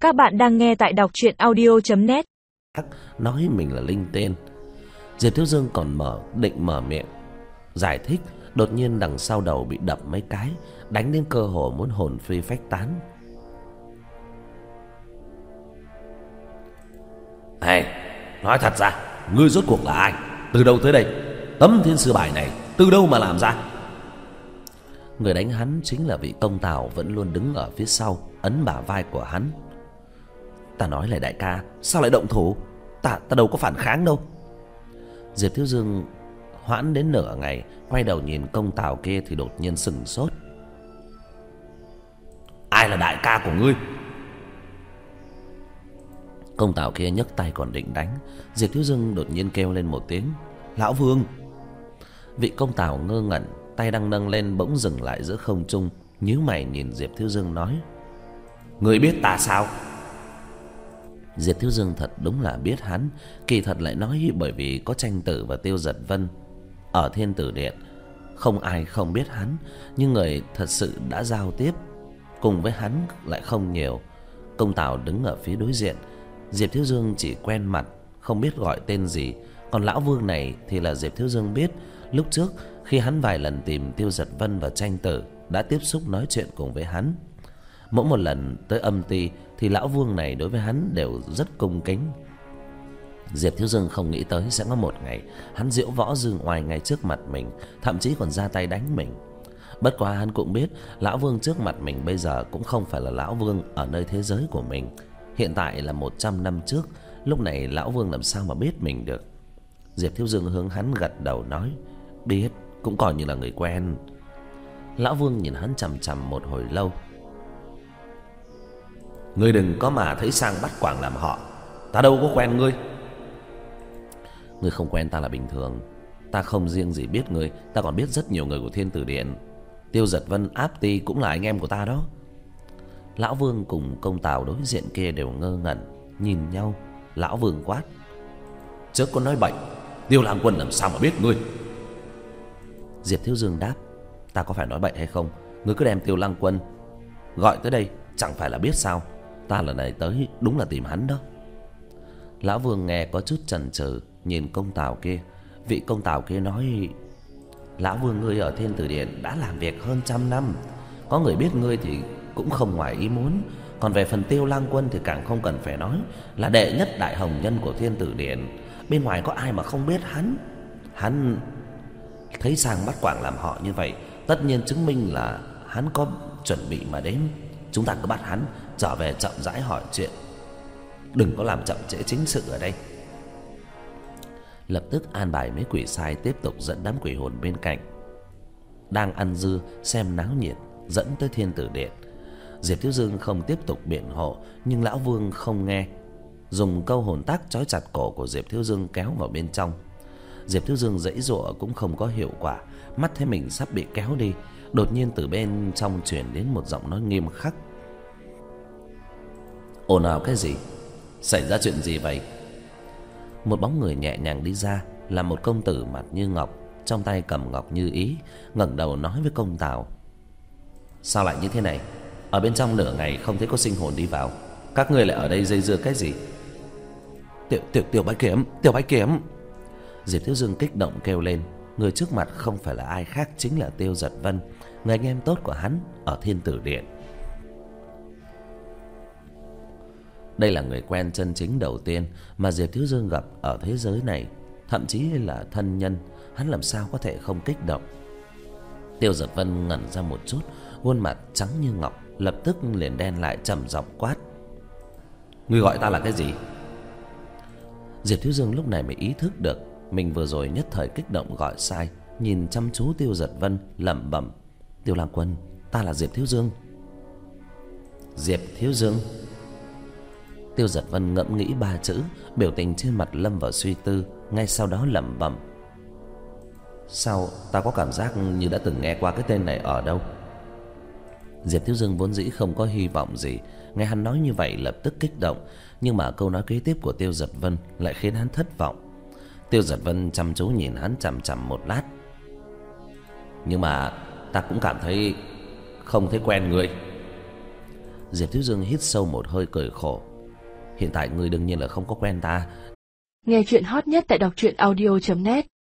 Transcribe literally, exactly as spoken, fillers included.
Các bạn đang nghe tại đọc truyện audio chấm net. Nói mình là linh tên. Diệp Thiếu Dương còn mở định mở miệng giải thích, đột nhiên đằng sau đầu bị đập mấy cái, đánh đến cơ hồ muốn hồn phi phách tán. Này, nói thật ra, ngươi rốt cuộc là ai? Từ đâu tới đây? Tấm thiên sư bài này từ đâu mà làm ra? Người đánh hắn chính là vị công tào vẫn luôn đứng ở phía sau, ấn bả vai của hắn. Ta nói lại đại ca, sao lại động thủ? Ta ta đâu có phản kháng đâu. Diệp Thiếu Dương hoãn đến nửa ngày, quay đầu nhìn công tào kia thì đột nhiên sững sốt. Ai là đại ca của ngươi? Công tào kia nhấc tay còn định đánh, Diệp Thiếu Dương đột nhiên kêu lên một tiếng, Lão Vương. Vị công tào ngơ ngẩn, tay đang nâng lên bỗng dừng lại giữa không trung, nhíu mày nhìn Diệp Thiếu Dương nói, ngươi biết ta sao? Diệp Thiếu Dương thật đúng là biết hắn, kỳ thật lại nói bởi vì có Tranh Tử và Tiêu Giật Vân ở Thiên Tử Điện, không ai không biết hắn, nhưng người thật sự đã giao tiếp cùng với hắn lại không nhiều. Công tào đứng ở phía đối diện, Diệp Thiếu Dương chỉ quen mặt, không biết gọi tên gì. Còn Lão Vương này thì là Diệp Thiếu Dương biết, lúc trước khi hắn vài lần tìm Tiêu Giật Vân và Tranh Tử đã tiếp xúc nói chuyện cùng với hắn. Mỗi một lần tới âm ty thì Lão Vương này đối với hắn đều rất cung kính. Diệp Thiếu Dương không nghĩ tới sẽ có một ngày hắn diễu võ dương oai ngay trước mặt mình, thậm chí còn ra tay đánh mình. Bất quá hắn cũng biết Lão Vương trước mặt mình bây giờ cũng không phải là Lão Vương ở nơi thế giới của mình. Hiện tại là một trăm năm trước, lúc này Lão Vương làm sao mà biết mình được. Diệp Thiếu Dương hướng hắn gật đầu nói, biết, cũng coi như là người quen. Lão Vương nhìn hắn chằm chằm một hồi lâu. Ngươi đừng có mà thấy sang bắt quàng làm họ, ta đâu có quen ngươi. Ngươi không quen ta là bình thường. Ta không riêng gì biết ngươi, ta còn biết rất nhiều người của Thiên Tử Điện. Tiêu Giật Vân, Áp Ti cũng là anh em của ta đó. Lão Vương cùng công tào đối diện kia đều ngơ ngẩn nhìn nhau. Lão Vương quát, chớ có nói bậy, Tiêu Lang Quân làm sao mà biết ngươi? Diệp Thiếu Dương đáp, ta có phải nói bậy hay không? Ngươi cứ đem Tiêu Lang Quân gọi tới đây, chẳng phải là biết sao? Ta lần này tới đúng là tìm hắn đó. Lão Vương nghe có chút chần chừ, nhìn công tào kia. Vị công tào kia nói, Lão Vương ngươi ở Thiên Tử Điện đã làm việc hơn trăm năm, có người biết ngươi thì cũng không ngoài ý muốn. Còn về phần Tiêu Lang Quân thì càng không cần phải nói, là đệ nhất đại hồng nhân của Thiên Tử Điện, bên ngoài có ai mà không biết hắn. Hắn thấy sang bắt quàng làm họ như vậy, tất nhiên chứng minh là hắn có chuẩn bị mà đến. Chúng ta cứ bắt hắn trở về chậm rãi hỏi chuyện, đừng có làm chậm trễ chính sự ở đây. Lập tức an bài mấy quỷ sai tiếp tục dẫn đám quỷ hồn bên cạnh đang ăn dưa xem náo nhiệt dẫn tới Thiên Tử Điện. Diệp Thiếu Dương không tiếp tục biện hộ, nhưng Lão Vương không nghe, dùng câu hồn tác trói chặt cổ của Diệp Thiếu Dương kéo vào bên trong. Diệp Thiếu Dương giãy giụa cũng không có hiệu quả, mắt thấy mình sắp bị kéo đi, đột nhiên từ bên trong truyền đến một giọng nói nghiêm khắc. Ồn ào cái gì? Xảy ra chuyện gì vậy? Một bóng người nhẹ nhàng đi ra, là một công tử mặt như ngọc, trong tay cầm ngọc như ý, ngẩng đầu nói với công tào, sao lại như thế này? Ở bên trong nửa ngày không thấy có sinh hồn đi vào, các ngươi lại ở đây dây dưa cái gì? Tiểu tiểu tiểu bái kiếm, tiểu bái kiếm. Diệp Thiếu Dương kích động kêu lên. Người trước mặt không phải là ai khác, chính là Tiêu Giật Vân, người anh em tốt của hắn ở Thiên Tử Điện. Đây là người quen chân chính đầu tiên mà Diệp Thiếu Dương gặp ở thế giới này, thậm chí là thân nhân, hắn làm sao có thể không kích động. Tiêu Giật Vân ngẩn ra một chút, khuôn mặt trắng như ngọc, lập tức liền đen lại, trầm giọng quát, ngươi gọi ta là cái gì? Diệp Thiếu Dương lúc này mới ý thức được mình vừa rồi nhất thời kích động gọi sai, nhìn chăm chú Tiêu Giật Vân lẩm bẩm, Tiêu Lang Quân, ta là Diệp Thiếu Dương. Diệp Thiếu Dương. Tiêu Giật Vân ngẫm nghĩ ba chữ, biểu tình trên mặt lâm vào suy tư, ngay sau đó lẩm bẩm, sao ta có cảm giác như đã từng nghe qua cái tên này ở đâu? Diệp Thiếu Dương vốn dĩ không có hy vọng gì, nghe hắn nói như vậy lập tức kích động, nhưng mà câu nói kế tiếp của Tiêu Giật Vân lại khiến hắn thất vọng. Tiêu Giật Vân chăm chú nhìn hắn chằm chằm một lát. Nhưng mà ta cũng cảm thấy không thấy quen người. Diệp Thiếu Dương hít sâu một hơi cười khổ. Hiện tại ngươi đương nhiên là không có quen ta. Nghe chuyện hot nhất tại đọc truyện audio chấm net.